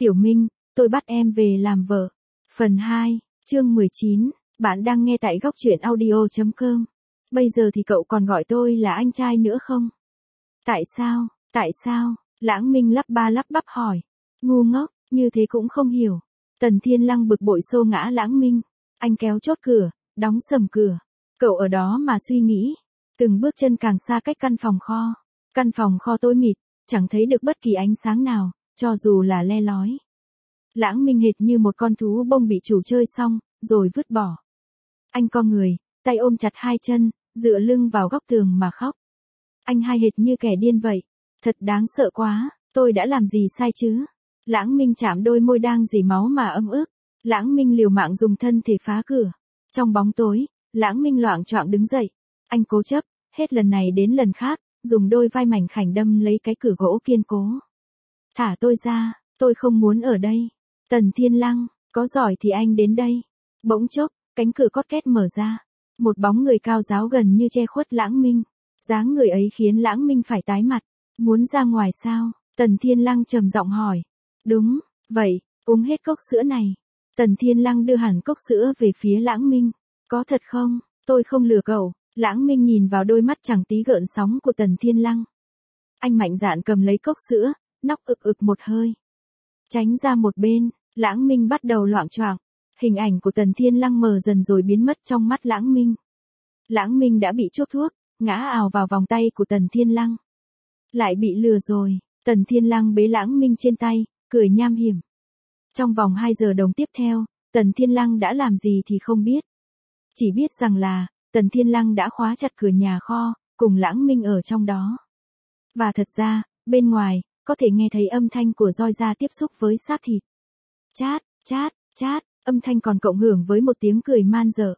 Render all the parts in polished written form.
Tiểu Minh, tôi bắt em về làm vợ. Phần 2, chương 19, bạn đang nghe tại góc truyện audio.com. Bây giờ thì cậu còn gọi tôi là anh trai nữa không? Tại sao? Lãng Minh lắp ba lắp bắp hỏi. Ngu ngốc, như thế cũng không hiểu. Tần Thiên Lăng bực bội xô ngã Lãng Minh. Anh kéo chốt cửa, đóng sầm cửa. Cậu ở đó mà suy nghĩ. Từng bước chân càng xa cách căn phòng kho. Căn phòng kho tối mịt, chẳng thấy được bất kỳ ánh sáng nào, cho dù là le lói. Lãng Minh hệt như một con thú bông bị chủ chơi xong, rồi vứt bỏ. Anh co người, tay ôm chặt hai chân, dựa lưng vào góc tường mà khóc. Anh hay hệt như kẻ điên vậy. Thật đáng sợ quá, tôi đã làm gì sai chứ? Lãng Minh chạm đôi môi đang rỉ máu mà ấm ức. Lãng Minh liều mạng dùng thân thể phá cửa. Trong bóng tối, Lãng Minh loạng choạng đứng dậy. Anh cố chấp, hết lần này đến lần khác, dùng đôi vai mảnh khảnh đâm lấy cái cửa gỗ kiên cố. Thả tôi ra, tôi không muốn ở đây. Tần Thiên Lăng, có giỏi thì anh đến đây. Bỗng chốc, cánh cửa cót két mở ra. Một bóng người cao ráo gần như che khuất Lãng Minh. Dáng người ấy khiến Lãng Minh phải tái mặt. Muốn ra ngoài sao? Tần Thiên Lăng trầm giọng hỏi. Đúng, vậy, uống hết cốc sữa này. Tần Thiên Lăng đưa hẳn cốc sữa về phía Lãng Minh. Có thật không? Tôi không lừa cậu. Lãng Minh nhìn vào đôi mắt chẳng tí gợn sóng của Tần Thiên Lăng. Anh mạnh dạn cầm lấy cốc sữa, nóc ực một hơi. Tránh ra một bên, Lãng Minh bắt đầu loạng choạng. Hình ảnh của Tần Thiên Lăng mờ dần rồi biến mất trong mắt Lãng Minh. Lãng Minh đã bị chuốc thuốc, ngã ào vào vòng tay của Tần Thiên Lăng. Lại bị lừa rồi. Tần Thiên Lăng bế Lãng Minh trên tay, cười nham hiểm. Trong vòng 2 giờ đồng tiếp theo, Tần Thiên Lăng đã làm gì thì không biết. Chỉ biết rằng là, Tần Thiên Lăng đã khóa chặt cửa nhà kho, cùng Lãng Minh ở trong đó. Và thật ra, bên ngoài, có thể nghe thấy âm thanh của roi da tiếp xúc với xác thịt. Chát, âm thanh còn cộng hưởng với một tiếng cười man dợ.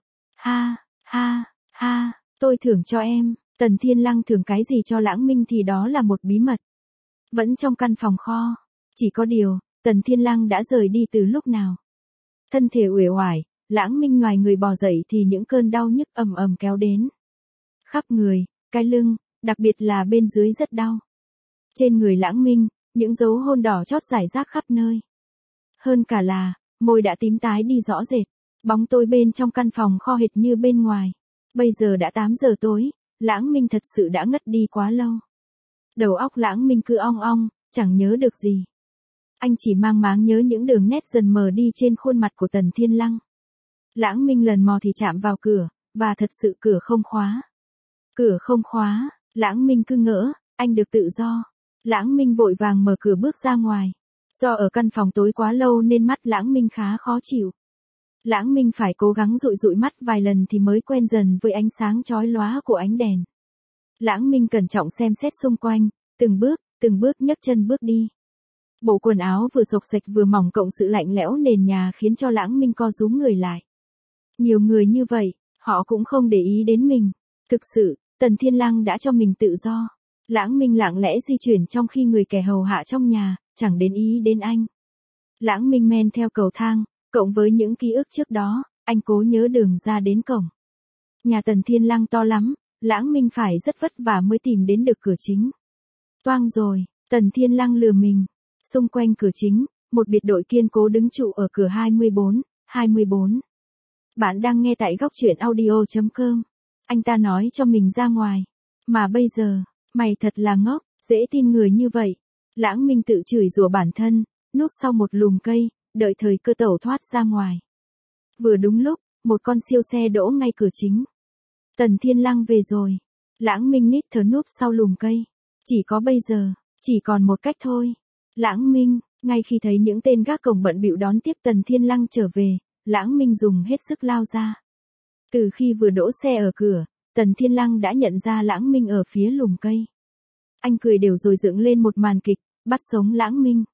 Ha, tôi thưởng cho em. Tần Thiên Lăng thưởng cái gì cho Lãng Minh thì đó là một bí mật. Vẫn trong căn phòng kho. Chỉ có điều, Tần Thiên Lăng đã rời đi từ lúc nào. Thân thể uể oải, Lãng Minh ngoài người bò dậy thì những cơn đau nhức ầm kéo đến. Khắp người, cái lưng, đặc biệt là bên dưới rất đau. Trên người Lãng Minh, những dấu hôn đỏ chót rải rác khắp nơi. Hơn cả là, môi đã tím tái đi rõ rệt. Bóng tối bên trong căn phòng kho hệt như bên ngoài. Bây giờ đã 8 giờ tối, Lãng Minh thật sự đã ngất đi quá lâu. Đầu óc Lãng Minh cứ ong ong, chẳng nhớ được gì. Anh chỉ mang máng nhớ những đường nét dần mờ đi trên khuôn mặt của Tần Thiên Lăng. Lãng Minh lần mò thì chạm vào cửa, và thật sự cửa không khóa. Cửa không khóa, Lãng Minh cứ ngỡ, anh được tự do. Lãng Minh vội vàng mở cửa bước ra ngoài. Do ở căn phòng tối quá lâu nên mắt Lãng Minh khá khó chịu. Lãng Minh phải cố gắng dụi mắt vài lần thì mới quen dần với ánh sáng chói lóa của ánh đèn. Lãng Minh cẩn trọng xem xét xung quanh, từng bước nhấc chân bước đi. Bộ quần áo vừa xộc xệch vừa mỏng cộng sự lạnh lẽo nền nhà khiến cho Lãng Minh co rúm người lại. Nhiều người như vậy, họ cũng không để ý đến mình. Thực sự, Tần Thiên Lăng đã cho mình tự do. Lãng Minh lặng lẽ di chuyển trong khi người kẻ hầu hạ trong nhà, chẳng đến ý đến anh. Lãng Minh men theo cầu thang, cộng với những ký ức trước đó, anh cố nhớ đường ra đến cổng. Nhà Tần Thiên Lăng to lắm, Lãng Minh phải rất vất vả mới tìm đến được cửa chính. Toang rồi, Tần Thiên Lăng lừa mình. Xung quanh cửa chính, một biệt đội kiên cố đứng trụ ở cửa 24. Bạn đang nghe tại góc truyện audio.com. Anh ta nói cho mình ra ngoài. Mà bây giờ, mày thật là ngốc, dễ tin người như vậy. Lãng Minh tự chửi rủa bản thân, núp sau một lùm cây, đợi thời cơ tẩu thoát ra ngoài. Vừa đúng lúc, một con siêu xe đỗ ngay cửa chính. Tần Thiên Lăng về rồi. Lãng Minh nít thở núp sau lùm cây. Chỉ có bây giờ, chỉ còn một cách thôi. Lãng Minh, ngay khi thấy những tên gác cổng bận bịu đón tiếp Tần Thiên Lăng trở về, Lãng Minh dùng hết sức lao ra. Từ khi vừa đỗ xe ở cửa, Tần Thiên Lăng đã nhận ra Lãng Minh ở phía lùm cây. Anh cười đều rồi dựng lên một màn kịch, bắt sống Lãng Minh.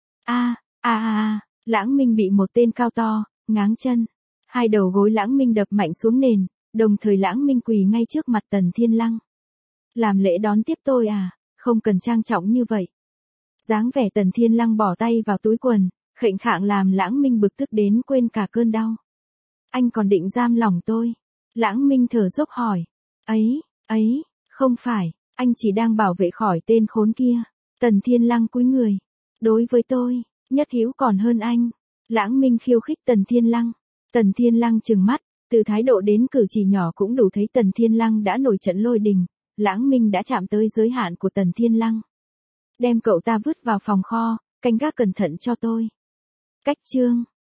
Lãng Minh bị một tên cao to, ngáng chân. Hai đầu gối Lãng Minh đập mạnh xuống nền, đồng thời Lãng Minh quỳ ngay trước mặt Tần Thiên Lăng. Làm lễ đón tiếp tôi à, không cần trang trọng như vậy. Dáng vẻ Tần Thiên Lăng bỏ tay vào túi quần, khệnh khạng làm Lãng Minh bực tức đến quên cả cơn đau. Anh còn định giam lòng tôi. Lãng Minh thở dốc hỏi. Ấy, không phải, anh chỉ đang bảo vệ khỏi tên khốn kia. Tần Thiên Lăng cúi người. Đối với tôi, Nhất hữu còn hơn anh. Lãng Minh khiêu khích Tần Thiên Lăng. Tần Thiên Lăng trừng mắt, từ thái độ đến cử chỉ nhỏ cũng đủ thấy Tần Thiên Lăng đã nổi trận lôi đình. Lãng Minh đã chạm tới giới hạn của Tần Thiên Lăng. Đem cậu ta vứt vào phòng kho, canh gác cẩn thận cho tôi. Cách chương